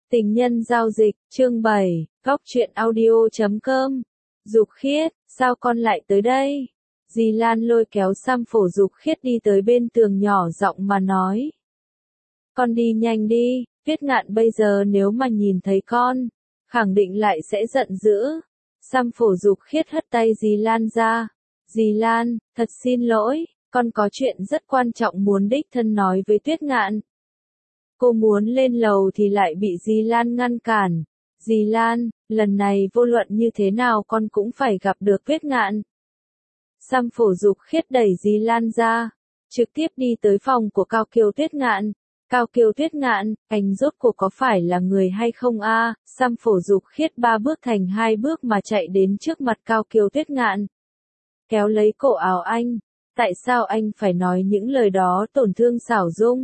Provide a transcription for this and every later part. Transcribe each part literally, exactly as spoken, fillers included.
Tình nhân giao dịch, chương bảy, góc truyện audio chấm com. Dục Khiết, sao con lại tới đây? Dì Lan lôi kéo Sam Phổ Dục Khiết đi tới bên tường nhỏ giọng mà nói. Con đi nhanh đi, Tuyết Ngạn bây giờ nếu mà nhìn thấy con, khẳng định lại sẽ giận dữ. Sam Phổ Dục Khiết hất tay dì Lan ra. Dì Lan, thật xin lỗi, con có chuyện rất quan trọng muốn đích thân nói với Tuyết Ngạn. Cô muốn lên lầu thì lại bị dì Lan ngăn cản. Dì Lan, lần này vô luận như thế nào con cũng phải gặp được Tuyết Ngạn. Sam Phổ Dục Khiết đẩy dì Lan ra, trực tiếp đi tới phòng của Cao Kiều Tuyết Ngạn. Cao Kiều Tuyết Ngạn, anh rốt cuộc có phải là người hay không a? À? Sam Phổ Dục Khiết ba bước thành hai bước mà chạy đến trước mặt Cao Kiều Tuyết Ngạn. Kéo lấy cổ áo anh. Tại sao anh phải nói những lời đó tổn thương Xảo Dung?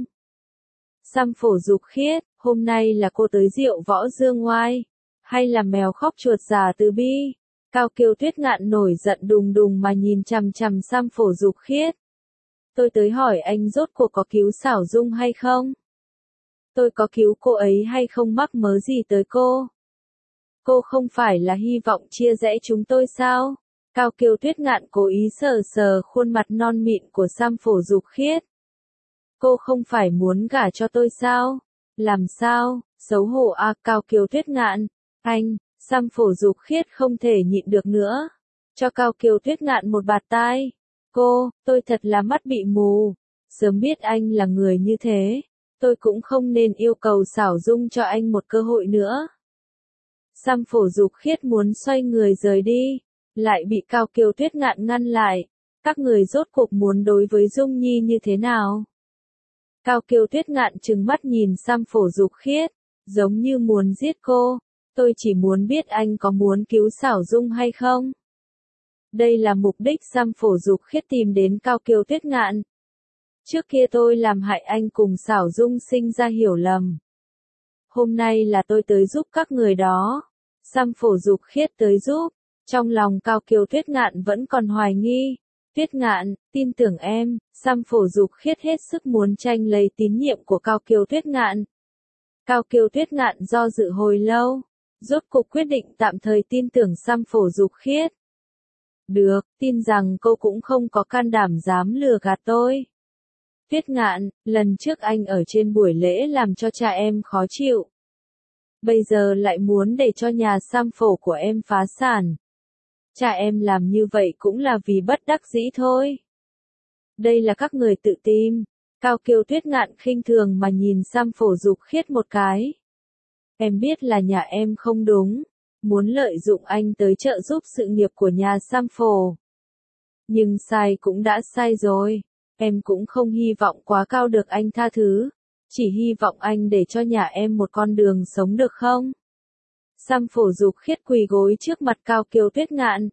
Sam Phổ Dục Khiết, hôm nay là cô tới Diệu Võ Dương Oai, hay là mèo khóc chuột già từ bi? Cao Kiều Tuyết Ngạn nổi giận đùng đùng mà nhìn chằm chằm Sam Phổ Dục Khiết. Tôi tới hỏi anh rốt cuộc có cứu Xảo Dung hay không? Tôi có cứu cô ấy hay không mắc mớ gì tới cô? Cô không phải là hy vọng chia rẽ chúng tôi sao? Cao Kiều Tuyết Ngạn cố ý sờ sờ khuôn mặt non mịn của Sam Phổ Dục Khiết. Cô không phải muốn gả cho tôi sao? Làm sao? Xấu hổ à? Cao Kiều Tuyết Ngạn. Anh, Sam Phổ Dục Khiết không thể nhịn được nữa. Cho Cao Kiều Tuyết Ngạn một bạt tai. Cô, tôi thật là mắt bị mù. Sớm biết anh là người như thế, tôi cũng không nên yêu cầu Xảo Dung cho anh một cơ hội nữa. Sam Phổ Dục Khiết muốn xoay người rời đi, lại bị Cao Kiều Tuyết Ngạn ngăn lại. Các người rốt cuộc muốn đối với Dung Nhi như thế nào? Cao Kiều Tuyết Ngạn trừng mắt nhìn Sam Phổ Dục Khiết, giống như muốn giết cô. Tôi chỉ muốn biết anh có muốn cứu Xảo Dung hay không? Đây là mục đích Sam Phổ Dục Khiết tìm đến Cao Kiều Tuyết Ngạn. Trước kia tôi làm hại anh cùng Xảo Dung sinh ra hiểu lầm. Hôm nay là tôi tới giúp các người đó. Sam Phổ Dục Khiết tới giúp. Trong lòng Cao Kiều Tuyết Ngạn vẫn còn hoài nghi. Tuyết Ngạn, tin tưởng em. Sam Phổ Dục Khiết hết sức muốn tranh lấy tín nhiệm của Cao Kiều Tuyết Ngạn. Cao Kiều Tuyết Ngạn do dự hồi lâu, rốt cuộc quyết định tạm thời tin tưởng Sam Phổ Dục Khiết. Được, tin rằng cô cũng không có can đảm dám lừa gạt tôi. Tuyết Ngạn, lần trước anh ở trên buổi lễ làm cho cha em khó chịu. Bây giờ lại muốn để cho nhà Sam Phổ của em phá sản. Cha em làm như vậy cũng là vì bất đắc dĩ thôi. Đây là các người tự tìm. Cao Kiều Tuyết Ngạn khinh thường mà nhìn Sam Phổ Dục Khiết một cái. Em biết là nhà em không đúng, muốn lợi dụng anh tới trợ giúp sự nghiệp của nhà Sam Phổ. Nhưng sai cũng đã sai rồi, em cũng không hy vọng quá cao được anh tha thứ, chỉ hy vọng anh để cho nhà em một con đường sống được không? Sam Phổ Dục Khiết quỳ gối trước mặt Cao Kiều Tuyết Ngạn.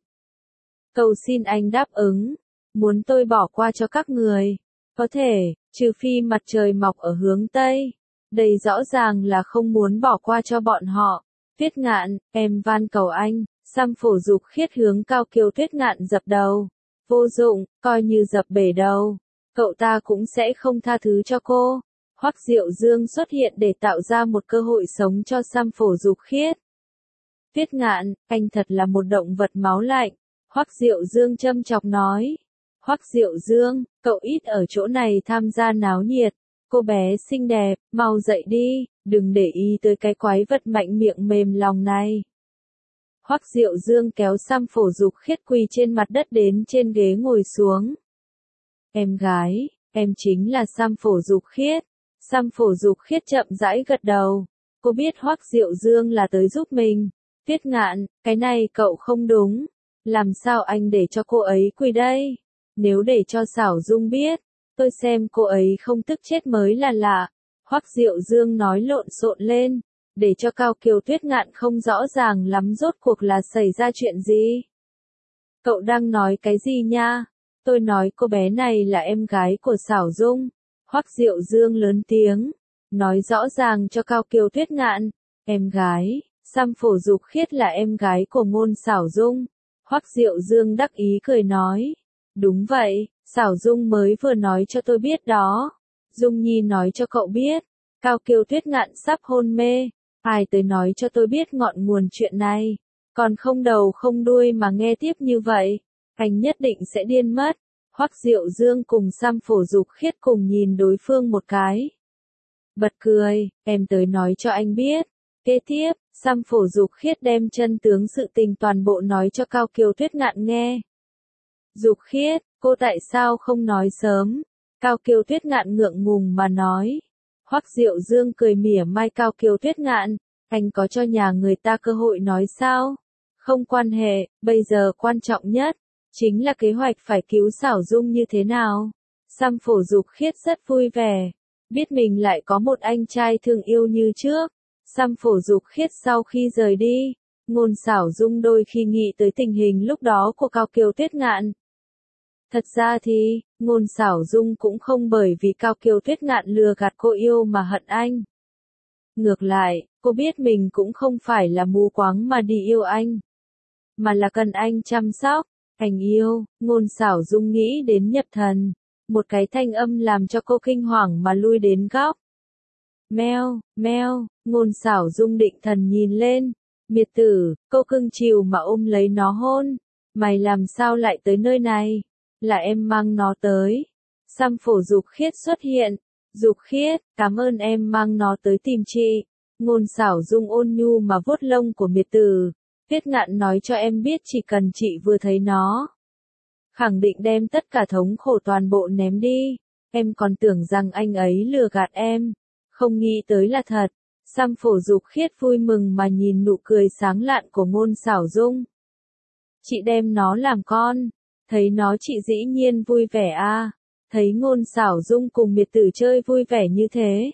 Cầu xin anh đáp ứng, muốn tôi bỏ qua cho các người. Có thể, trừ phi mặt trời mọc ở hướng Tây. Đây rõ ràng là không muốn bỏ qua cho bọn họ. Tuyết Ngạn, em van cầu anh. Sam Phổ Dục Khiết hướng Cao Kiều Tuyết Ngạn dập đầu. Vô dụng, coi như dập bể đầu. Cậu ta cũng sẽ không tha thứ cho cô. Hoắc Diệu Dương xuất hiện để tạo ra một cơ hội sống cho Sam Phổ Dục Khiết. Tuyết Ngạn, anh thật là một động vật máu lạnh. Hoắc Diệu Dương châm chọc nói. Hoắc Diệu Dương, cậu ít ở chỗ này tham gia náo nhiệt. Cô bé xinh đẹp, mau dậy đi, đừng để ý tới cái quái vật mạnh miệng mềm lòng này. Hoắc Diệu Dương kéo Sam Phổ Dục Khiết quỳ trên mặt đất đến trên ghế ngồi xuống. Em gái, em chính là Sam Phổ Dục Khiết. Sam Phổ Dục Khiết chậm rãi gật đầu. Cô biết Hoắc Diệu Dương là tới giúp mình. Tuyết Ngạn, cái này cậu không đúng. Làm sao anh để cho cô ấy quỳ đây? Nếu để cho Xảo Dung biết, tôi xem cô ấy không tức chết mới là lạ. Hoắc Diệu Dương nói lộn xộn lên, để cho Cao Kiều Tuyết Ngạn không rõ ràng lắm rốt cuộc là xảy ra chuyện gì. Cậu đang nói cái gì nha? Tôi nói cô bé này là em gái của Xảo Dung. Hoắc Diệu Dương lớn tiếng, nói rõ ràng cho Cao Kiều Tuyết Ngạn. Em gái, Sam Phổ Dục Khiết là em gái của Ngôn Xảo Dung. Hoắc Diệu Dương đắc ý cười nói. Đúng vậy, Xảo Dung mới vừa nói cho tôi biết đó. Dung Nhi nói cho cậu biết. Cao Kiều Tuyết Ngạn sắp hôn mê. Ai tới nói cho tôi biết ngọn nguồn chuyện này, còn không đầu không đuôi mà nghe tiếp như vậy, anh nhất định sẽ điên mất. Hoắc Diệu Dương cùng Sam Phổ Dục Khiết cùng nhìn đối phương một cái. Bật cười, em tới nói cho anh biết. Kế tiếp, Sam Phổ Dục Khiết đem chân tướng sự tình toàn bộ nói cho Cao Kiều Tuyết Ngạn nghe. Dục Khiết, cô tại sao không nói sớm? Cao Kiều Tuyết Ngạn ngượng ngùng mà nói. Hoắc Diệu Dương cười mỉa mai Cao Kiều Tuyết Ngạn, anh có cho nhà người ta cơ hội nói sao? Không quan hệ, bây giờ quan trọng nhất chính là kế hoạch phải cứu Xảo Dung như thế nào. Sam Phổ Dục Khiết rất vui vẻ, biết mình lại có một anh trai thương yêu như trước. Sam Phổ Dục Khiết sau khi rời đi, Ngôn Xảo Dung đôi khi nghĩ tới tình hình lúc đó của Cao Kiều Tuyết Ngạn. Thật ra thì, Ngôn Xảo Dung cũng không bởi vì Cao Kiều Tuyết Ngạn lừa gạt cô yêu mà hận anh. Ngược lại, cô biết mình cũng không phải là mù quáng mà đi yêu anh, mà là cần anh chăm sóc. Anh yêu, Ngôn Xảo Dung nghĩ đến nhập thần, một cái thanh âm làm cho cô kinh hoàng mà lui đến góc. Meo, meo, Ngôn Xảo Dung định thần nhìn lên, miệt tử, cô cưng chiều mà ôm lấy nó hôn. Mày làm sao lại tới nơi này? Là em mang nó tới. Sam Phổ Dục Khiết xuất hiện. Dục Khiết, cảm ơn em mang nó tới tìm chị. Ngôn Xảo Dung ôn nhu mà vuốt lông của miệt tử. Tuyết Ngạn nói cho em biết chỉ cần chị vừa thấy nó, khẳng định đem tất cả thống khổ toàn bộ ném đi. Em còn tưởng rằng anh ấy lừa gạt em, không nghĩ tới là thật. Sam Phổ Dục Khiết vui mừng mà nhìn nụ cười sáng lạn của Ngôn Xảo Dung. Chị đem nó làm con, thấy nó chị dĩ nhiên vui vẻ à, thấy Ngôn Xảo Dung cùng miệt tử chơi vui vẻ như thế.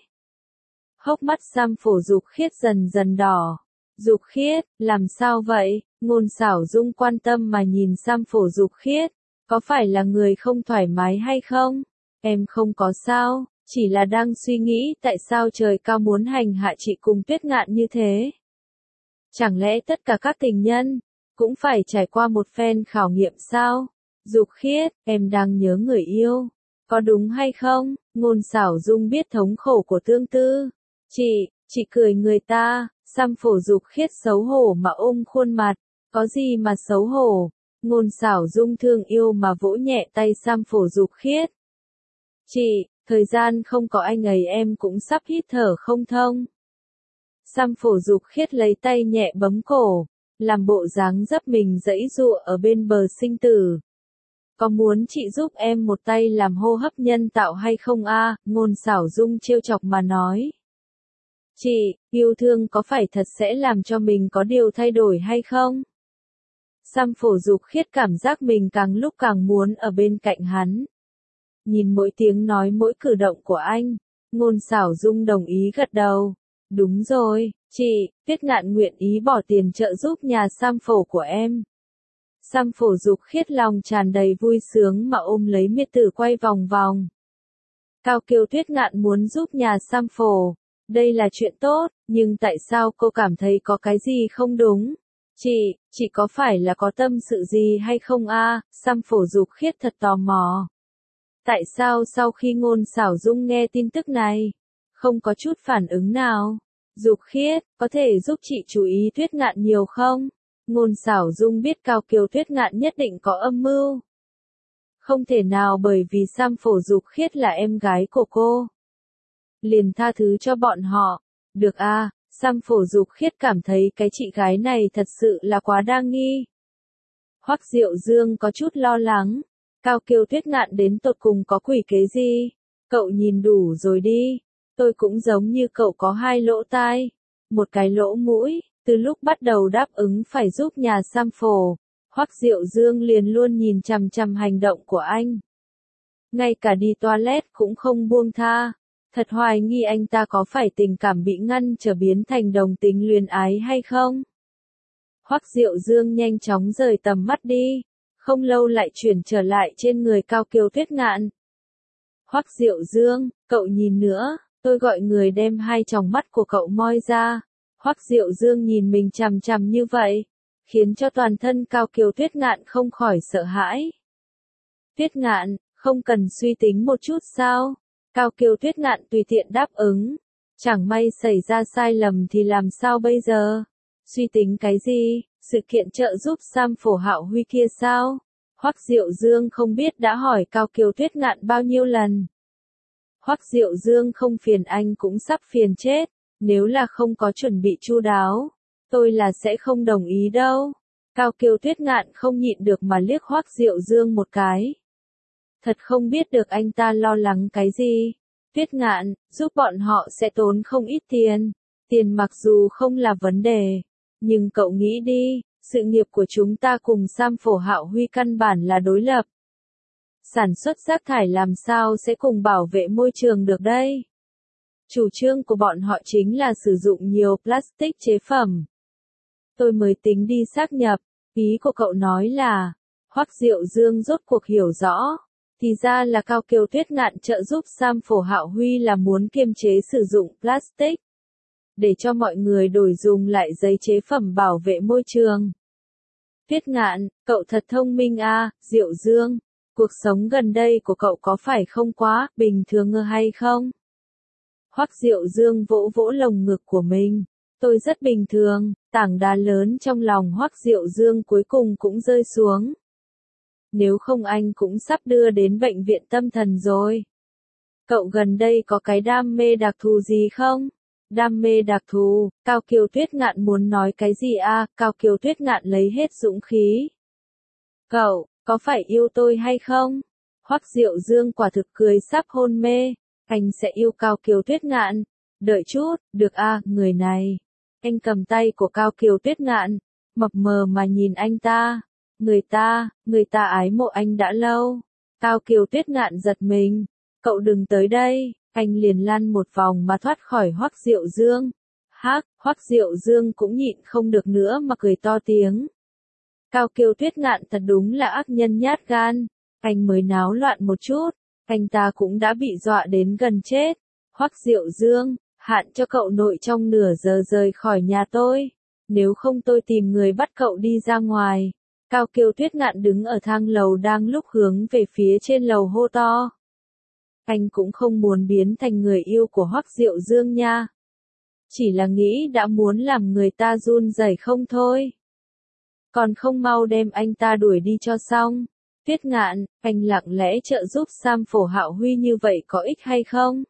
Hốc mắt Sam Phổ Dục Khiết dần dần đỏ. Dục Khiết, làm sao vậy? Ngôn Xảo Dung quan tâm mà nhìn Sam Phổ Dục Khiết, có phải là người không thoải mái hay không? Em không có sao, chỉ là đang suy nghĩ tại sao trời cao muốn hành hạ chị cùng Tuyết Ngạn như thế. Chẳng lẽ tất cả các tình nhân cũng phải trải qua một phen khảo nghiệm sao? Dục Khiết, em đang nhớ người yêu, có đúng hay không? Ngôn Xảo Dung biết thống khổ của Tương Tư. Chị, chị cười người ta. Sam Phổ Dục Khiết xấu hổ mà ôm khuôn mặt, có gì mà xấu hổ? Ngôn Xảo Dung thương yêu mà vỗ nhẹ tay Sam Phổ Dục Khiết. Chị, thời gian không có anh ấy em cũng sắp hít thở không thông. Sam Phổ Dục Khiết lấy tay nhẹ bấm cổ, làm bộ dáng dấp mình giãy giụa ở bên bờ sinh tử. Có muốn chị giúp em một tay làm hô hấp nhân tạo hay không a? Ngôn Xảo Dung trêu chọc mà nói. Chị, yêu thương có phải thật sẽ làm cho mình có điều thay đổi hay không? Sam Phổ Dục Khiết cảm giác mình càng lúc càng muốn ở bên cạnh hắn. Nhìn mỗi tiếng nói mỗi cử động của anh, Ngôn Xảo Dung đồng ý gật đầu. Đúng rồi, chị, Tuyết Ngạn nguyện ý bỏ tiền trợ giúp nhà Sam Phổ của em. Sam Phổ Dục Khiết lòng tràn đầy vui sướng mà ôm lấy miệt tử quay vòng vòng. Cao Kiều Tuyết Ngạn muốn giúp nhà Sam Phổ. Đây là chuyện tốt, nhưng tại sao cô cảm thấy có cái gì không đúng? Chị, chị có phải là có tâm sự gì hay không a? Sam Phổ Dục Khiết thật tò mò. Tại sao sau khi Ngôn Xảo Dung nghe tin tức này, không có chút phản ứng nào? Dục Khiết, có thể giúp chị chú ý Tuyết Ngạn nhiều không? Ngôn Xảo Dung biết Cao Kiều Tuyết Ngạn nhất định có âm mưu. Không thể nào bởi vì Sam Phổ Dục Khiết là em gái của cô, liền tha thứ cho bọn họ. Được a, à, Sam Phổ Dục Khiết cảm thấy cái chị gái này thật sự là quá đa nghi. Hoắc Diệu Dương có chút lo lắng. Cao Kiều Tuyết Ngạn đến tột cùng có quỷ kế gì? Cậu nhìn đủ rồi đi. Tôi cũng giống như cậu có hai lỗ tai, một cái lỗ mũi. Từ lúc bắt đầu đáp ứng phải giúp nhà Sam Phổ, Hoắc Diệu Dương liền luôn nhìn chằm chằm hành động của anh. Ngay cả đi toilet cũng không buông tha. Thật hoài nghi anh ta có phải tình cảm bị ngăn trở biến thành đồng tính luyến ái hay không? Hoắc Diệu Dương nhanh chóng rời tầm mắt đi, không lâu lại chuyển trở lại trên người Cao Kiều Tuyết Ngạn. Hoắc Diệu Dương, cậu nhìn nữa, tôi gọi người đem hai tròng mắt của cậu moi ra. Hoắc Diệu Dương nhìn mình chằm chằm như vậy, khiến cho toàn thân Cao Kiều Tuyết Ngạn không khỏi sợ hãi. Tuyết Ngạn, không cần suy tính một chút sao? Cao Kiều Tuyết Ngạn tùy tiện đáp ứng. Chẳng may xảy ra sai lầm thì làm sao bây giờ? Suy tính cái gì? Sự kiện trợ giúp Sam Phổ Hạo Huy kia sao? Hoắc Diệu Dương không biết đã hỏi Cao Kiều Tuyết Ngạn bao nhiêu lần. Hoắc Diệu Dương không phiền anh cũng sắp phiền chết, nếu là không có chuẩn bị chu đáo, tôi là sẽ không đồng ý đâu. Cao Kiều Tuyết Ngạn không nhịn được mà liếc Hoắc Diệu Dương một cái. Thật không biết được anh ta lo lắng cái gì. Tuyết Ngạn, giúp bọn họ sẽ tốn không ít tiền. Tiền mặc dù không là vấn đề, nhưng cậu nghĩ đi, sự nghiệp của chúng ta cùng Sam Phổ Hạo Huy căn bản là đối lập. Sản xuất rác thải làm sao sẽ cùng bảo vệ môi trường được đây? Chủ trương của bọn họ chính là sử dụng nhiều plastic chế phẩm. Tôi mới tính đi xác nhập, ý của cậu nói là, Hoắc Diệu Dương rốt cuộc hiểu rõ, thì ra là Cao Kiều Tuyết Ngạn trợ giúp Sam Phổ Hạo Huy là muốn kiềm chế sử dụng plastic, để cho mọi người đổi dùng lại giấy chế phẩm bảo vệ môi trường. Tuyết Ngạn, cậu thật thông minh à, Diệu Dương, cuộc sống gần đây của cậu có phải không quá bình thường ngờ hay không? Hoắc Diệu Dương vỗ vỗ lồng ngực của mình, tôi rất bình thường, tảng đá lớn trong lòng Hoắc Diệu Dương cuối cùng cũng rơi xuống. Nếu không anh cũng sắp đưa đến bệnh viện tâm thần rồi. Cậu gần đây có cái đam mê đặc thù gì không? Đam mê đặc thù, Cao Kiều Tuyết Ngạn muốn nói cái gì à? Cao Kiều Tuyết Ngạn lấy hết dũng khí. Cậu, có phải yêu tôi hay không? Hoắc Diệu Dương quả thực cười sắp hôn mê. Anh sẽ yêu Cao Kiều Tuyết Ngạn. Đợi chút, được à, người này. Anh cầm tay của Cao Kiều Tuyết Ngạn, mập mờ mà nhìn anh ta. Người ta, người ta ái mộ anh đã lâu. Cao Kiều Tuyết Ngạn giật mình. Cậu đừng tới đây. Anh liền lăn một vòng mà thoát khỏi Hoắc Diệu Dương. Hắc, Hoắc Diệu Dương cũng nhịn không được nữa mà cười to tiếng. Cao Kiều Tuyết Ngạn thật đúng là ác nhân nhát gan. Anh mới náo loạn một chút, anh ta cũng đã bị dọa đến gần chết. Hoắc Diệu Dương, hạn cho cậu nội trong nửa giờ rời khỏi nhà tôi. Nếu không tôi tìm người bắt cậu đi ra ngoài. Cao Kiều Tuyết Ngạn đứng ở thang lầu đang lúc hướng về phía trên lầu hô to. Anh cũng không muốn biến thành người yêu của Hoắc Diệu Dương nha. Chỉ là nghĩ đã muốn làm người ta run rẩy không thôi. Còn không mau đem anh ta đuổi đi cho xong. Tuyết Ngạn, anh lặng lẽ trợ giúp Sam Phổ Hạo Huy như vậy có ích hay không?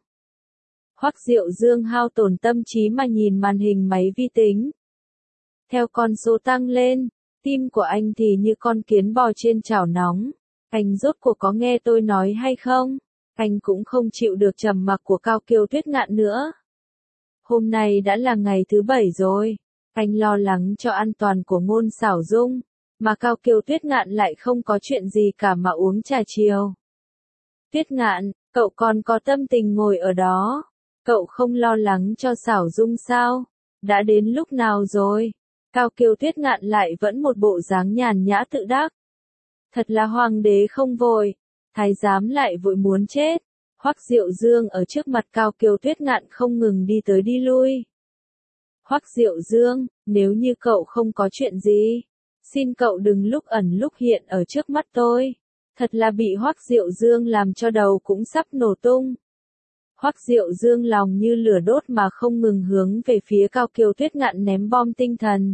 Hoắc Diệu Dương hao tổn tâm trí mà nhìn màn hình máy vi tính. Theo con số tăng lên, tim của anh thì như con kiến bò trên chảo nóng. Anh rốt cuộc có nghe tôi nói hay không? Anh cũng không chịu được trầm mặc của Cao Kiều Tuyết Ngạn nữa. Hôm nay đã là ngày thứ bảy rồi. Anh lo lắng cho an toàn của Ngôn Xảo Dung, mà Cao Kiều Tuyết Ngạn lại không có chuyện gì cả mà uống trà chiều. Tuyết Ngạn, cậu còn có tâm tình ngồi ở đó. Cậu không lo lắng cho Xảo Dung sao? Đã đến lúc nào rồi? Cao Kiều Tuyết Ngạn lại vẫn một bộ dáng nhàn nhã tự đắc. Thật là hoàng đế không vội, thái giám lại vội muốn chết. Hoắc Diệu Dương ở trước mặt Cao Kiều Tuyết Ngạn không ngừng đi tới đi lui. Hoắc Diệu Dương, nếu như cậu không có chuyện gì, xin cậu đừng lúc ẩn lúc hiện ở trước mắt tôi. Thật là bị Hoắc Diệu Dương làm cho đầu cũng sắp nổ tung. Hoắc Diệu Dương lòng như lửa đốt mà không ngừng hướng về phía Cao Kiều Tuyết Ngạn ném bom tinh thần.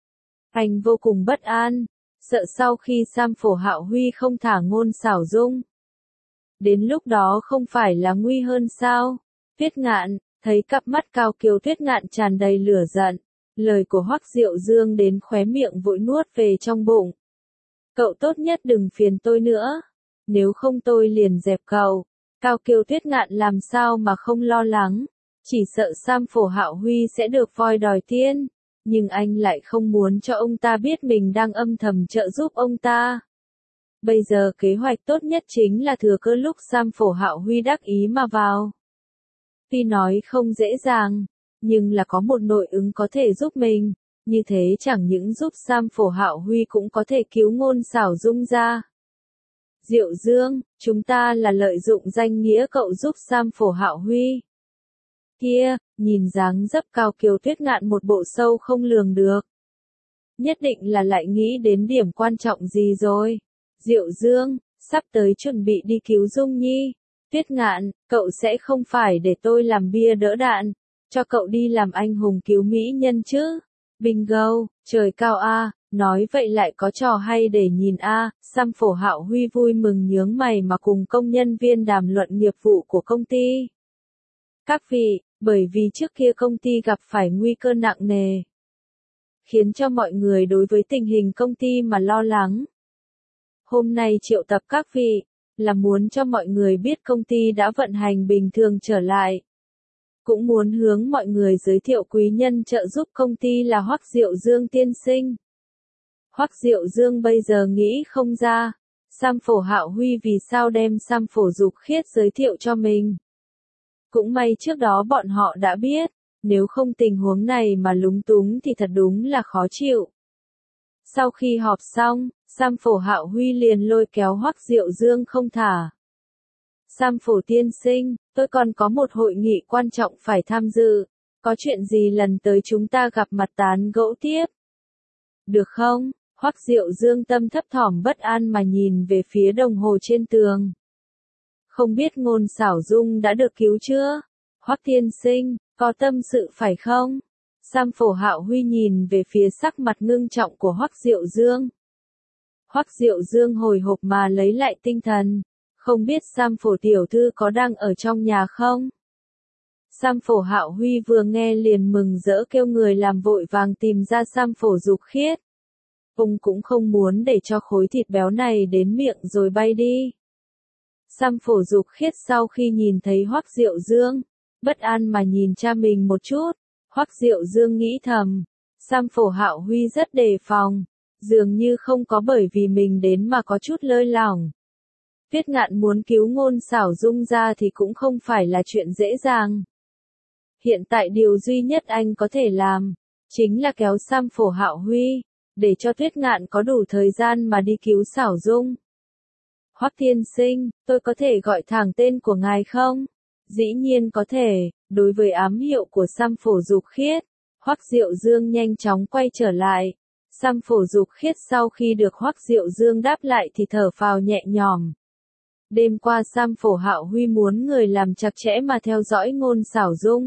Anh vô cùng bất an, sợ sau khi Sam Phổ Hạo Huy không thả Ngôn Xảo Dung. Đến lúc đó không phải là nguy hơn sao? Tuyết Ngạn, thấy cặp mắt Cao Kiều Tuyết Ngạn tràn đầy lửa giận, lời của Hoắc Diệu Dương đến khóe miệng vội nuốt về trong bụng. Cậu tốt nhất đừng phiền tôi nữa, nếu không tôi liền dẹp cậu. Cao Kiều Tuyết Ngạn làm sao mà không lo lắng, chỉ sợ Sam Phổ Hạo Huy sẽ được voi đòi tiên, nhưng anh lại không muốn cho ông ta biết mình đang âm thầm trợ giúp ông ta. Bây giờ kế hoạch tốt nhất chính là thừa cơ lúc Sam Phổ Hạo Huy đắc ý mà vào. Tuy nói không dễ dàng, nhưng là có một nội ứng có thể giúp mình, như thế chẳng những giúp Sam Phổ Hạo Huy cũng có thể cứu Ngôn Xảo Dung ra. Diệu Dương, chúng ta là lợi dụng danh nghĩa cậu giúp Sam Phổ Hạo Huy. Kia, nhìn dáng dấp Cao Kiều Tuyết Ngạn một bộ sâu không lường được. Nhất định là lại nghĩ đến điểm quan trọng gì rồi. Diệu Dương, sắp tới chuẩn bị đi cứu Dung Nhi. Tuyết Ngạn, cậu sẽ không phải để tôi làm bia đỡ đạn, cho cậu đi làm anh hùng cứu mỹ nhân chứ. Bingo, trời cao a, nói vậy lại có trò hay để nhìn a. Sam Phổ Hạo Huy vui mừng nhướng mày mà cùng công nhân viên đàm luận nghiệp vụ của công ty. Các vị, bởi vì trước kia công ty gặp phải nguy cơ nặng nề, khiến cho mọi người đối với tình hình công ty mà lo lắng. Hôm nay triệu tập các vị, là muốn cho mọi người biết công ty đã vận hành bình thường trở lại. Cũng muốn hướng mọi người giới thiệu quý nhân trợ giúp công ty là Hoắc Diệu Dương tiên sinh. Hoắc Diệu Dương bây giờ nghĩ không ra, Sam Phổ Hạo Huy vì sao đem Sam Phổ Dục Khiết giới thiệu cho mình. Cũng may trước đó bọn họ đã biết, nếu không tình huống này mà lúng túng thì thật đúng là khó chịu. Sau khi họp xong, Sam Phổ Hạo Huy liền lôi kéo Hoắc Diệu Dương không thả. Sam Phổ tiên sinh, tôi còn có một hội nghị quan trọng phải tham dự, có chuyện gì lần tới chúng ta gặp mặt tán gẫu tiếp. Được không? Hoắc Diệu Dương tâm thấp thỏm bất an mà nhìn về phía đồng hồ trên tường. Không biết Ngôn Xảo Dung đã được cứu chưa? Hoắc tiên sinh, có tâm sự phải không? Sam Phổ Hạo Huy nhìn về phía sắc mặt ngưng trọng của Hoắc Diệu Dương. Hoắc Diệu Dương hồi hộp mà lấy lại tinh thần. Không biết Sam Phổ tiểu thư có đang ở trong nhà không? Sam Phổ Hạo Huy vừa nghe liền mừng rỡ kêu người làm vội vàng tìm ra Sam Phổ Dục Khiết. Ông cũng không muốn để cho khối thịt béo này đến miệng rồi bay đi. Sam Phổ Dục Khiết sau khi nhìn thấy Hoắc Diệu Dương, bất an mà nhìn cha mình một chút. Hoắc Diệu Dương nghĩ thầm, Sam Phổ Hạo Huy rất đề phòng, dường như không có bởi vì mình đến mà có chút lơi lỏng. Tuyết Ngạn muốn cứu Ngôn Xảo Dung ra thì cũng không phải là chuyện dễ dàng. Hiện tại điều duy nhất anh có thể làm, chính là kéo Sam Phổ Hạo Huy, để cho Tuyết Ngạn có đủ thời gian mà đi cứu Xảo Dung. Hoắc tiên sinh, tôi có thể gọi thẳng tên của ngài không? Dĩ nhiên có thể, đối với ám hiệu của Sam Phổ Dục Khiết, Hoắc Diệu Dương nhanh chóng quay trở lại. Sam Phổ Dục Khiết sau khi được Hoắc Diệu Dương đáp lại thì thở phào nhẹ nhõm. Đêm qua Sam Phổ Hạo Huy muốn người làm chặt chẽ mà theo dõi Ngôn Xảo Dung.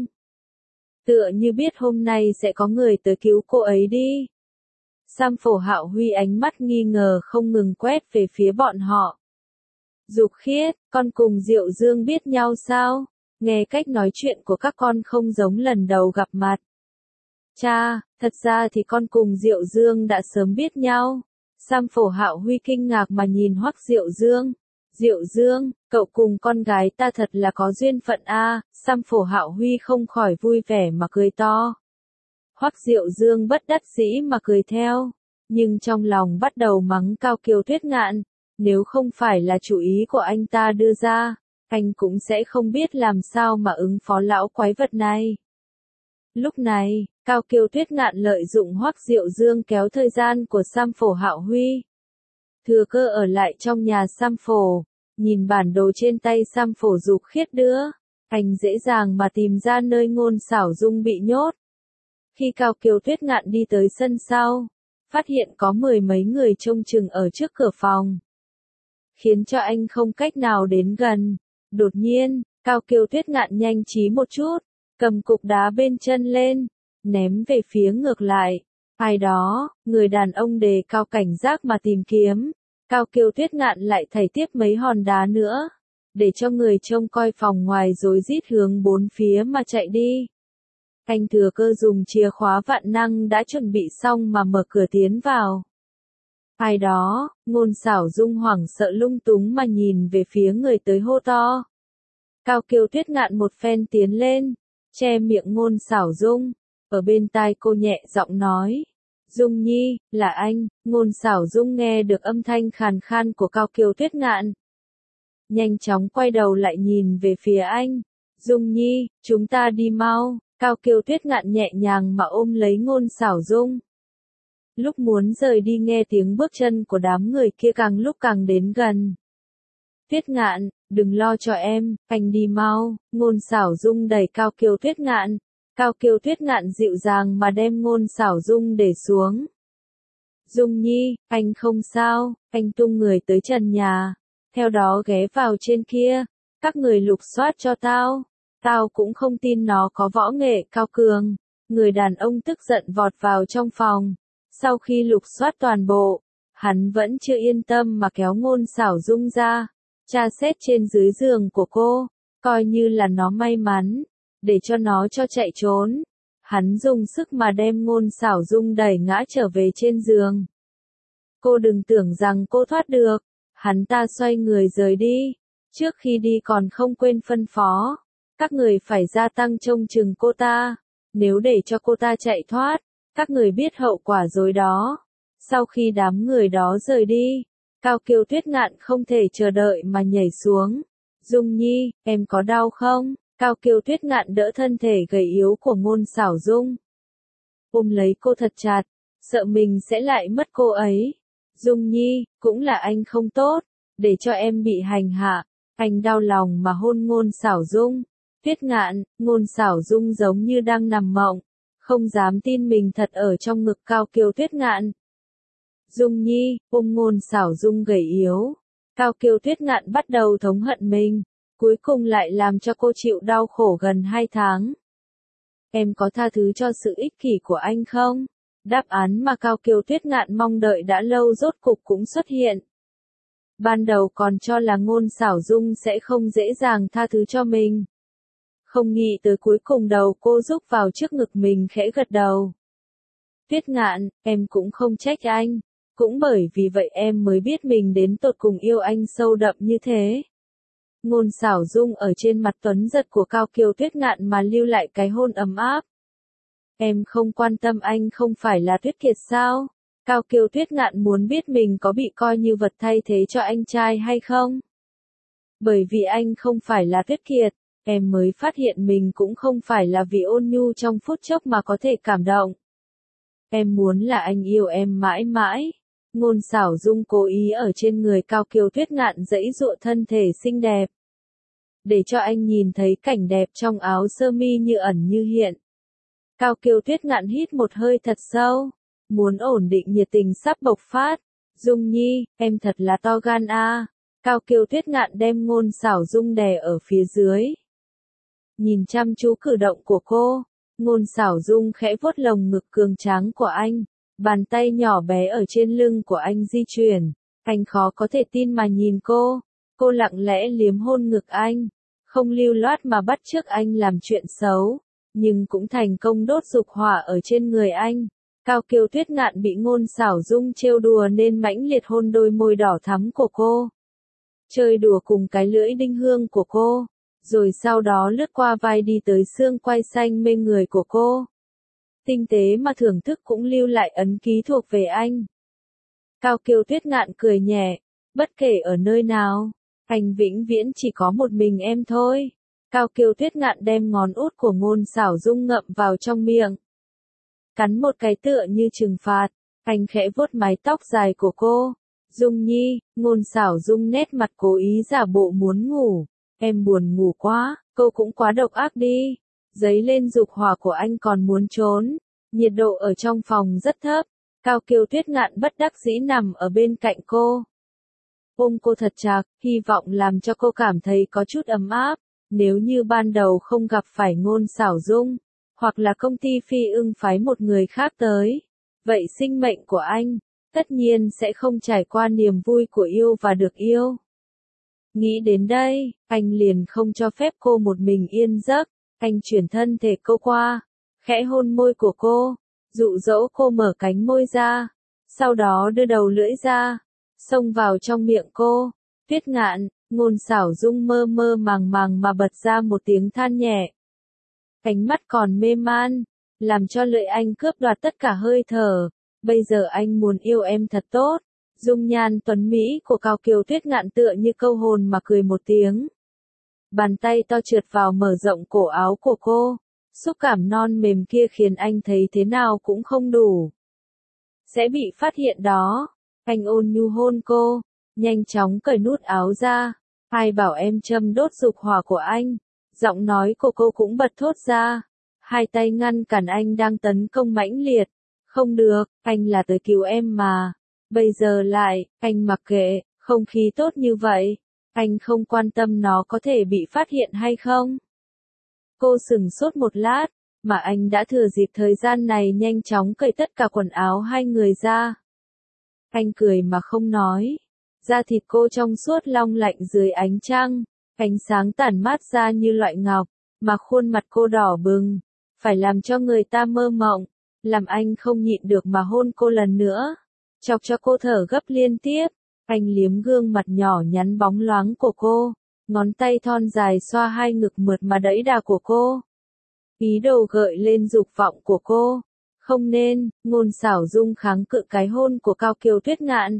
Tựa như biết hôm nay sẽ có người tới cứu cô ấy đi. Sam Phổ Hạo Huy ánh mắt nghi ngờ không ngừng quét về phía bọn họ. Dục Khiết, con cùng Diệu Dương biết nhau sao? Nghe cách nói chuyện của các con không giống lần đầu gặp mặt. Cha, thật ra thì con cùng Diệu Dương đã sớm biết nhau. Sam Phổ Hạo Huy kinh ngạc mà nhìn Hoắc Diệu Dương. Diệu Dương, cậu cùng con gái ta thật là có duyên phận a. À. Sam Phổ Hạo Huy không khỏi vui vẻ mà cười to. Hoắc Diệu Dương bất đắc dĩ mà cười theo, nhưng trong lòng bắt đầu mắng Cao Kiều Tuyết Ngạn, nếu không phải là chủ ý của anh ta đưa ra, anh cũng sẽ không biết làm sao mà ứng phó lão quái vật này. Lúc này, Cao Kiều Tuyết Ngạn lợi dụng Hoắc Diệu Dương kéo thời gian của Sam Phổ Hạo Huy. Thừa cơ ở lại trong nhà Sam Phổ, nhìn bản đồ trên tay Sam Phổ Dục Khiết đưa, anh dễ dàng mà tìm ra nơi Ngôn Xảo Dung bị nhốt. Khi Cao Kiều Tuyết Ngạn đi tới sân sau, phát hiện có mười mấy người trông chừng ở trước cửa phòng, khiến cho anh không cách nào đến gần. Đột nhiên, Cao Kiều Tuyết Ngạn nhanh trí một chút, cầm cục đá bên chân lên, ném về phía ngược lại. Ai đó, người đàn ông đề cao cảnh giác mà tìm kiếm. Cao Kiều Tuyết Ngạn lại thảy tiếp mấy hòn đá nữa, để cho người trông coi phòng ngoài rối rít hướng bốn phía mà chạy đi. Anh thừa cơ dùng chìa khóa vạn năng đã chuẩn bị xong mà mở cửa tiến vào. Ai đó, Ngôn Xảo Dung hoảng sợ lung túng mà nhìn về phía người tới hô to. Cao Kiều Tuyết Ngạn một phen tiến lên, che miệng Ngôn Xảo Dung, ở bên tai cô nhẹ giọng nói. Dung Nhi, là anh. Ngôn Xảo Dung nghe được âm thanh khàn khan của Cao Kiều Tuyết Ngạn. Nhanh chóng quay đầu lại nhìn về phía anh. Dung Nhi, chúng ta đi mau. Cao Kiều Tuyết Ngạn nhẹ nhàng mà ôm lấy Ngôn Xảo Dung. Lúc muốn rời đi nghe tiếng bước chân của đám người kia càng lúc càng đến gần. Tuyết Ngạn, đừng lo cho em, anh đi mau. Ngôn Xảo Dung đẩy Cao Kiều Tuyết Ngạn. Cao Kiều Tuyết Ngạn dịu dàng mà đem Ngôn Xảo Dung để xuống. Dung Nhi, anh không sao, anh tung người tới trần nhà, theo đó ghé vào trên kia, các người lục soát cho tao. Tao cũng không tin nó có võ nghệ cao cường. Người đàn ông tức giận vọt vào trong phòng. Sau khi lục soát toàn bộ, hắn vẫn chưa yên tâm mà kéo Ngôn Sảo Dung ra, tra xét trên dưới giường của cô, coi như là nó may mắn, để cho nó cho chạy trốn. Hắn dùng sức mà đem Ngôn Sảo Dung đẩy ngã trở về trên giường. Cô đừng tưởng rằng cô thoát được. Hắn ta xoay người rời đi. Trước khi đi còn không quên phân phó. Các người phải gia tăng trông chừng cô ta. Nếu để cho cô ta chạy thoát, các người biết hậu quả rồi đó. Sau khi đám người đó rời đi, Cao Kiều Tuyết Ngạn không thể chờ đợi mà nhảy xuống. Dung Nhi, em có đau không? Cao Kiều Tuyết Ngạn đỡ thân thể gầy yếu của Ngôn Sảo Dung. Ôm lấy cô thật chặt, sợ mình sẽ lại mất cô ấy. Dung Nhi, cũng là anh không tốt, để cho em bị hành hạ. Anh đau lòng mà hôn Ngôn Sảo Dung. Tuyết Ngạn, Ngôn Sảo Dung giống như đang nằm mộng, không dám tin mình thật ở trong ngực Cao Kiều Tuyết Ngạn. Dung Nhi, ôm Ngôn Sảo Dung gầy yếu. Cao Kiều Tuyết Ngạn bắt đầu thống hận mình, cuối cùng lại làm cho cô chịu đau khổ gần hai tháng. Em có tha thứ cho sự ích kỷ của anh không? Đáp án mà Cao Kiều Tuyết Ngạn mong đợi đã lâu rốt cục cũng xuất hiện. Ban đầu còn cho là Ngôn Sảo Dung sẽ không dễ dàng tha thứ cho mình. Không nghĩ tới cuối cùng đầu cô rúc vào trước ngực mình khẽ gật đầu. Tuyết Ngạn, em cũng không trách anh. Cũng bởi vì vậy em mới biết mình đến tột cùng yêu anh sâu đậm như thế. Ngôn Sảo Dung ở trên mặt tuấn giật của Cao Kiều Tuyết Ngạn mà lưu lại cái hôn ấm áp. Em không quan tâm anh không phải là Tuyết Kiệt sao? Cao Kiều Tuyết Ngạn muốn biết mình có bị coi như vật thay thế cho anh trai hay không? Bởi vì anh không phải là Tuyết Kiệt, em mới phát hiện mình cũng không phải là vì ôn nhu trong phút chốc mà có thể cảm động. Em muốn là anh yêu em mãi mãi. Ngôn Sảo Dung cố ý ở trên người Cao Kiều Tuyết Ngạn giãy giụa thân thể xinh đẹp. Để cho anh nhìn thấy cảnh đẹp trong áo sơ mi như ẩn như hiện. Cao Kiều Tuyết Ngạn hít một hơi thật sâu, muốn ổn định nhiệt tình sắp bộc phát. Dung Nhi, em thật là to gan a. À. Cao Kiều Tuyết Ngạn đem Ngôn Sảo Dung đè ở phía dưới. Nhìn chăm chú cử động của cô, Ngôn Sảo Dung khẽ vuốt lồng ngực cường tráng của anh, bàn tay nhỏ bé ở trên lưng của anh di chuyển. Anh khó có thể tin mà nhìn cô, cô lặng lẽ liếm hôn ngực anh, không lưu loát mà bắt chước anh làm chuyện xấu, nhưng cũng thành công đốt dục hỏa ở trên người anh. Cao Kiều Tuyết Ngạn bị Ngôn Sảo Dung trêu đùa nên mãnh liệt hôn đôi môi đỏ thắm của cô. Chơi đùa cùng cái lưỡi đinh hương của cô, rồi sau đó lướt qua vai đi tới xương quai xanh mê người của cô. Tinh tế mà thưởng thức cũng lưu lại ấn ký thuộc về anh. Cao Kiều Tuyết Ngạn cười nhẹ, bất kể ở nơi nào, anh vĩnh viễn chỉ có một mình em thôi. Cao Kiều Tuyết Ngạn đem ngón út của Ngôn Sảo Dung ngậm vào trong miệng. Cắn một cái tựa như trừng phạt, anh khẽ vuốt mái tóc dài của cô. Dung Nhi, Ngôn Sảo Dung nét mặt cố ý giả bộ muốn ngủ. Em buồn ngủ quá, cô cũng quá độc ác đi. Dấy lên dục hỏa của anh còn muốn trốn. Nhiệt độ ở trong phòng rất thấp. Cao Kiều Tuyết Ngạn bất đắc dĩ nằm ở bên cạnh cô. Ôm cô thật chặt, hy vọng làm cho cô cảm thấy có chút ấm áp. Nếu như ban đầu không gặp phải Ngôn Sảo Dung, hoặc là công ty Phi Ưng phái một người khác tới, vậy sinh mệnh của anh, tất nhiên sẽ không trải qua niềm vui của yêu và được yêu. Nghĩ đến đây, anh liền không cho phép cô một mình yên giấc, anh chuyển thân thể cô qua, khẽ hôn môi của cô, dụ dỗ cô mở cánh môi ra, sau đó đưa đầu lưỡi ra, xông vào trong miệng cô. Tuyết Ngạn, Ngôn Sảo Dung mơ mơ màng màng mà bật ra một tiếng than nhẹ. Ánh mắt còn mê man, làm cho lưỡi anh cướp đoạt tất cả hơi thở. Bây giờ anh muốn yêu em thật tốt. Dung nhan tuấn mỹ của Cao Kiều Tuyết Ngạn tựa như câu hồn mà cười một tiếng. Bàn tay to trượt vào mở rộng cổ áo của cô. Xúc cảm non mềm kia khiến anh thấy thế nào cũng không đủ. Sẽ bị phát hiện đó. Anh ôn nhu hôn cô, nhanh chóng cởi nút áo ra. Ai bảo em châm đốt dục hỏa của anh. Giọng nói của cô cũng bật thốt ra. Hai tay ngăn cản anh đang tấn công mãnh liệt. Không được, anh là tới cứu em mà. Bây giờ lại, anh mặc kệ, không khí tốt như vậy. Anh không quan tâm nó có thể bị phát hiện hay không. Cô sừng sốt một lát, mà anh đã thừa dịp thời gian này nhanh chóng cởi tất cả quần áo hai người ra. Anh cười mà không nói. Da thịt cô trong suốt long lạnh dưới ánh trăng, ánh sáng tản mát ra như loại ngọc, mà khuôn mặt cô đỏ bừng, phải làm cho người ta mơ mộng, làm anh không nhịn được mà hôn cô lần nữa, chọc cho cô thở gấp liên tiếp. Anh liếm gương mặt nhỏ nhắn bóng loáng của cô, ngón tay thon dài xoa hai ngực mượt mà đẫy đà của cô. Ý đồ gợi lên dục vọng của cô. Không nên, Ngôn Sảo Dung kháng cự cái hôn của Cao Kiều Tuyết Ngạn.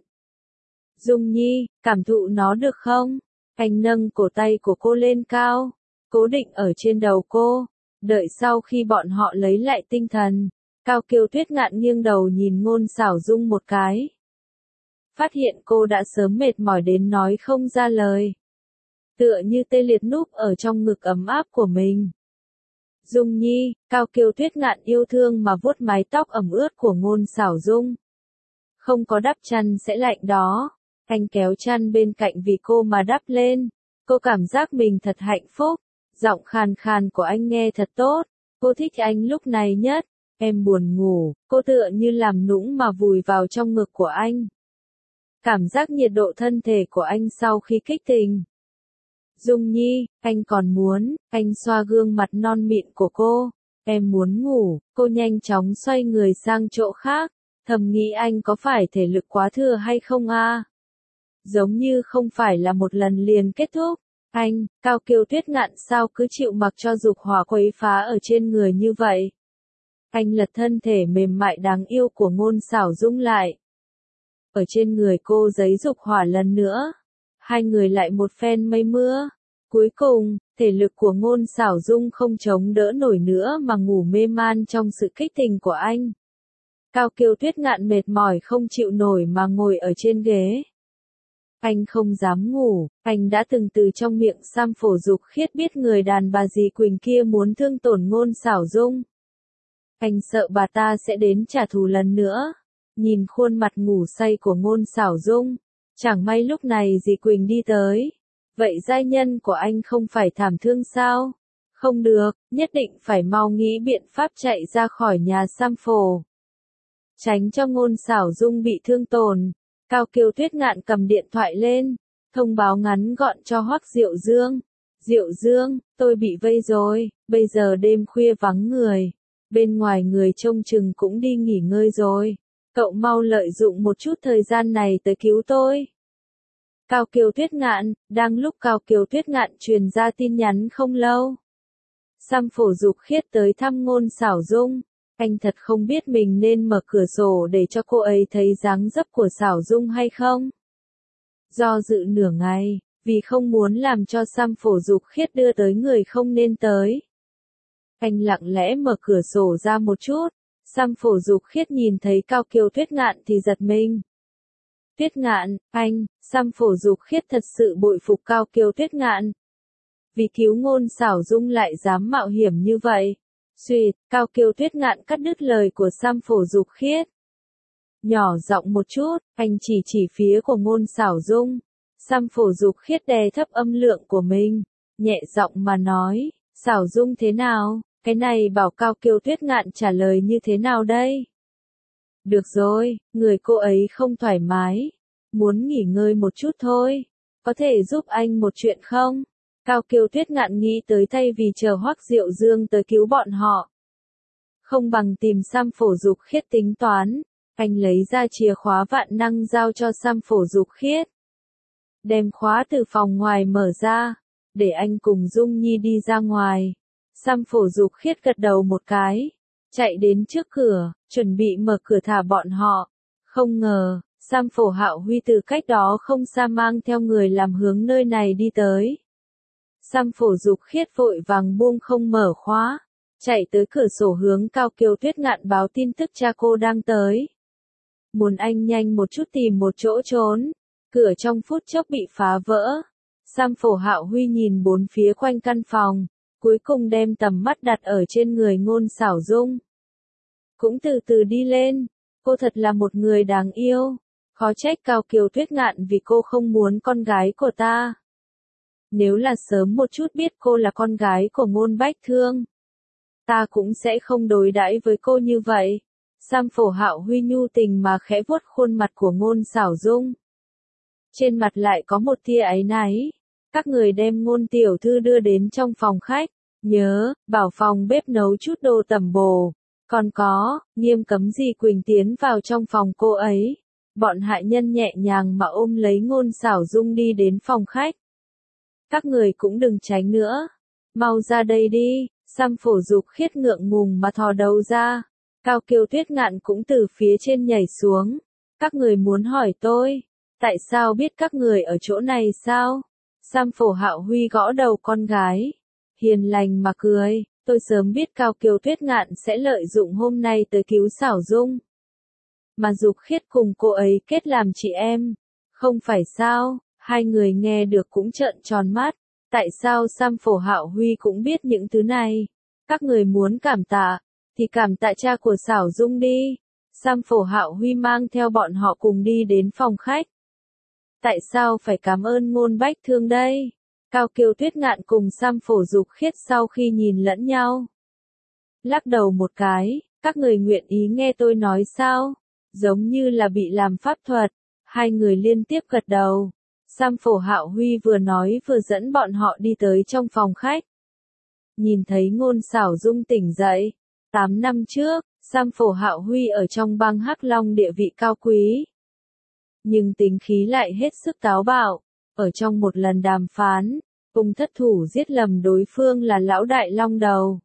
Dung Nhi, cảm thụ nó được không? Anh nâng cổ tay của cô lên cao, cố định ở trên đầu cô. Đợi sau khi bọn họ lấy lại tinh thần, Cao Kiều Tuyết Ngạn nghiêng đầu nhìn Ngôn Sảo Dung một cái. Phát hiện cô đã sớm mệt mỏi đến nói không ra lời. Tựa như tê liệt núp ở trong ngực ấm áp của mình. Dung Nhi, Cao Kiều Tuyết Ngạn yêu thương mà vuốt mái tóc ẩm ướt của Ngôn Sảo Dung. Không có đắp chăn sẽ lạnh đó. Anh kéo chăn bên cạnh vì cô mà đắp lên. Cô cảm giác mình thật hạnh phúc. Giọng khàn khàn của anh nghe thật tốt. Cô thích anh lúc này nhất. Em buồn ngủ, cô tựa như làm nũng mà vùi vào trong ngực của anh. Cảm giác nhiệt độ thân thể của anh sau khi kích tình. Dung Nhi, anh còn muốn, anh xoa gương mặt non mịn của cô. Em muốn ngủ, cô nhanh chóng xoay người sang chỗ khác, thầm nghĩ anh có phải thể lực quá thừa hay không a? Giống như không phải là một lần liền kết thúc. Anh, Cao Kiều Tuyết Ngạn sao cứ chịu mặc cho dục hỏa quấy phá ở trên người như vậy? Anh lật thân thể mềm mại đáng yêu của Ngôn Sảo Dung lại. Ở trên người cô giấy dục hỏa lần nữa. Hai người lại một phen mây mưa. Cuối cùng, thể lực của Ngôn Sảo Dung không chống đỡ nổi nữa mà ngủ mê man trong sự kích tình của anh. Cao Kiều Tuyết Ngạn mệt mỏi không chịu nổi mà ngồi ở trên ghế. Anh không dám ngủ, anh đã từng từ trong miệng Sam Phổ Dục Khiết biết người đàn bà dì Quỳnh kia muốn thương tổn Ngôn Sảo Dung. Anh sợ bà ta sẽ đến trả thù lần nữa. Nhìn khuôn mặt ngủ say của Ngôn Sảo Dung, chẳng may lúc này dì Quỳnh đi tới. Vậy giai nhân của anh không phải thảm thương sao? Không được, nhất định phải mau nghĩ biện pháp chạy ra khỏi nhà Sam Phổ. Tránh cho Ngôn Sảo Dung bị thương tổn. Cao Kiều Tuyết Ngạn cầm điện thoại lên, thông báo ngắn gọn cho Hoắc Diệu Dương. Diệu Dương, tôi bị vây rồi, bây giờ đêm khuya vắng người. Bên ngoài người trông chừng cũng đi nghỉ ngơi rồi. Cậu mau lợi dụng một chút thời gian này tới cứu tôi. Cao Kiều Tuyết Ngạn, đang lúc Cao Kiều Tuyết Ngạn truyền ra tin nhắn không lâu. Sam Phổ Dục Khiết tới thăm Ngôn Sảo Dung. Anh thật không biết mình nên mở cửa sổ để cho cô ấy thấy dáng dấp của Sảo Dung hay không. Do dự nửa ngày, vì không muốn làm cho Sam Phổ Dục Khiết đưa tới người không nên tới. Anh lặng lẽ mở cửa sổ ra một chút. Sam Phổ Dục Khiết nhìn thấy Cao Kiều Tuyết Ngạn thì giật mình. Tuyết Ngạn, anh, Sam Phổ Dục Khiết thật sự bội phục Cao Kiều Tuyết Ngạn. Vì cứu Ngôn Sảo Dung lại dám mạo hiểm như vậy. Xuyệt, Cao Kiều Tuyết Ngạn cắt đứt lời của Sam Phổ Dục Khiết. Nhỏ giọng một chút, anh chỉ chỉ phía của Ngôn Sảo Dung. Sam Phổ Dục Khiết đè thấp âm lượng của mình, nhẹ giọng mà nói, Sảo Dung thế nào? Cái này bảo Cao Kiều Tuyết Ngạn trả lời như thế nào đây? Được rồi, người cô ấy không thoải mái. Muốn nghỉ ngơi một chút thôi. Có thể giúp anh một chuyện không? Cao Kiều Tuyết Ngạn nghĩ tới thay vì chờ Hoắc Diệu Dương tới cứu bọn họ. Không bằng tìm Sam Phổ Dục Khiết tính toán. Anh lấy ra chìa khóa vạn năng giao cho Sam Phổ Dục Khiết. Đem khóa từ phòng ngoài mở ra. Để anh cùng Dung Nhi đi ra ngoài. Sam Phổ Dục Khiết gật đầu một cái. Chạy đến trước cửa, chuẩn bị mở cửa thả bọn họ. Không ngờ, Sam Phổ Hạo Huy từ cách đó không xa mang theo người làm hướng nơi này đi tới. Sam Phổ Dục Khiết vội vàng buông không mở khóa. Chạy tới cửa sổ hướng Cao Kiều Tuyết Ngạn báo tin tức cha cô đang tới. Muốn anh nhanh một chút tìm một chỗ trốn. Cửa trong phút chốc bị phá vỡ. Sam Phổ Hạo Huy nhìn bốn phía quanh căn phòng. Cuối cùng đem tầm mắt đặt ở trên người Ngôn Sảo Dung. Cũng từ từ đi lên. Cô thật là một người đáng yêu. Khó trách Cao Kiều Tuyết Ngạn vì cô không muốn con gái của ta. Nếu là sớm một chút biết cô là con gái của Ngôn Bách Thương, ta cũng sẽ không đối đãi với cô như vậy. Sam Phổ Hạo Huy nhu tình mà khẽ vuốt khuôn mặt của Ngôn Sảo Dung. Trên mặt lại có một tia áy náy. Các người đem Ngôn tiểu thư đưa đến trong phòng khách. Nhớ, bảo phòng bếp nấu chút đồ tẩm bổ. Còn có, nghiêm cấm Di Quỳnh tiến vào trong phòng cô ấy. Bọn hại nhân nhẹ nhàng mà ôm lấy Ngôn Sảo Dung đi đến phòng khách. Các người cũng đừng tránh nữa. Mau ra đây đi. Sam Phổ Dục Khiết ngượng ngùng mà thò đầu ra. Cao Kiều Tuyết Ngạn cũng từ phía trên nhảy xuống. Các người muốn hỏi tôi, tại sao biết các người ở chỗ này sao? Sam Phổ Hạo Huy gõ đầu con gái. Hiền lành mà cười, tôi sớm biết Cao Kiều Tuyết Ngạn sẽ lợi dụng hôm nay tới cứu Sảo Dung. Mà Dục Khiết cùng cô ấy kết làm chị em. Không phải sao, hai người nghe được cũng trợn tròn mắt. Tại sao Sam Phổ Hạo Huy cũng biết những thứ này? Các người muốn cảm tạ, thì cảm tạ cha của Sảo Dung đi. Sam Phổ Hạo Huy mang theo bọn họ cùng đi đến phòng khách. Tại sao phải cảm ơn Ngôn Bách Thương đây? Cao Kiều Tuyết Ngạn cùng Sam Phổ Dục Khiết sau khi nhìn lẫn nhau, lắc đầu một cái, các người nguyện ý nghe tôi nói sao? Giống như là bị làm pháp thuật, hai người liên tiếp gật đầu. Sam Phổ Hạo Huy vừa nói vừa dẫn bọn họ đi tới trong phòng khách. Nhìn thấy Ngôn Sảo Dung tỉnh dậy. Tám năm trước, Sam Phổ Hạo Huy ở trong bang Hắc Long địa vị cao quý. Nhưng tính khí lại hết sức táo bạo. Ở trong một lần đàm phán, cùng thất thủ giết lầm đối phương là Lão Đại Long Đầu.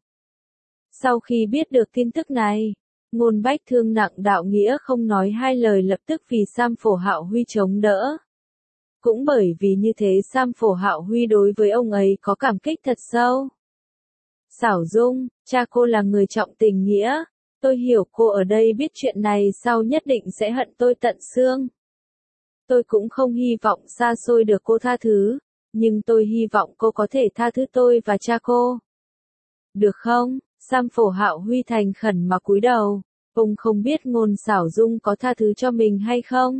Sau khi biết được tin tức này, Ngôn Bách Thương nặng đạo nghĩa không nói hai lời lập tức vì Sam Phổ Hạo Huy chống đỡ. Cũng bởi vì như thế Sam Phổ Hạo Huy đối với ông ấy có cảm kích thật sâu. Sảo Dung, cha cô là người trọng tình nghĩa. Tôi hiểu cô ở đây biết chuyện này sau nhất định sẽ hận tôi tận xương. Tôi cũng không hy vọng xa xôi được cô tha thứ, nhưng tôi hy vọng cô có thể tha thứ tôi và cha cô. Được không? Sam Phổ Hạo Huy thành khẩn mà cúi đầu. Ông không biết Ngôn Sảo Dung có tha thứ cho mình hay không?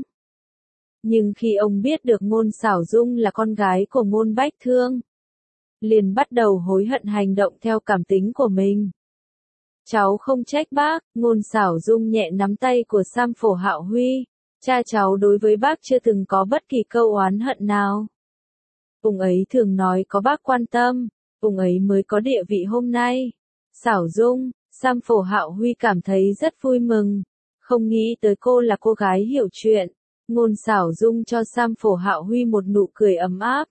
Nhưng khi ông biết được Ngôn Sảo Dung là con gái của Ngôn Bách Thương, liền bắt đầu hối hận hành động theo cảm tính của mình. Cháu không trách bác. Ngôn Sảo Dung nhẹ nắm tay của Sam Phổ Hạo Huy. Cha cháu đối với bác chưa từng có bất kỳ câu oán hận nào. Ông ấy thường nói có bác quan tâm, ông ấy mới có địa vị hôm nay. Sảo Dung, Sam Phổ Hạo Huy cảm thấy rất vui mừng. Không nghĩ tới cô là cô gái hiểu chuyện. Ngôn Sảo Dung cho Sam Phổ Hạo Huy một nụ cười ấm áp.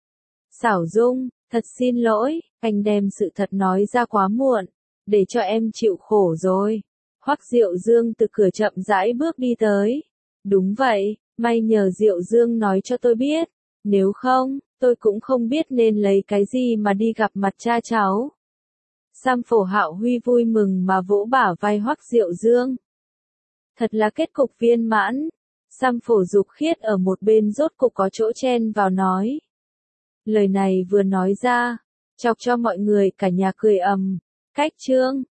Sảo Dung, thật xin lỗi, anh đem sự thật nói ra quá muộn, để cho em chịu khổ rồi. Hoắc Diệu Dương từ cửa chậm rãi bước đi tới. Đúng vậy, may nhờ Diệu Dương nói cho tôi biết, nếu không, tôi cũng không biết nên lấy cái gì mà đi gặp mặt cha cháu. Sam Phổ Hạo Huy vui mừng mà vỗ bả vai Hoắc Diệu Dương. Thật là kết cục viên mãn. Sam Phổ Dục Khiết ở một bên rốt cục có chỗ chen vào nói. Lời này vừa nói ra, chọc cho mọi người cả nhà cười ầm. Cách chương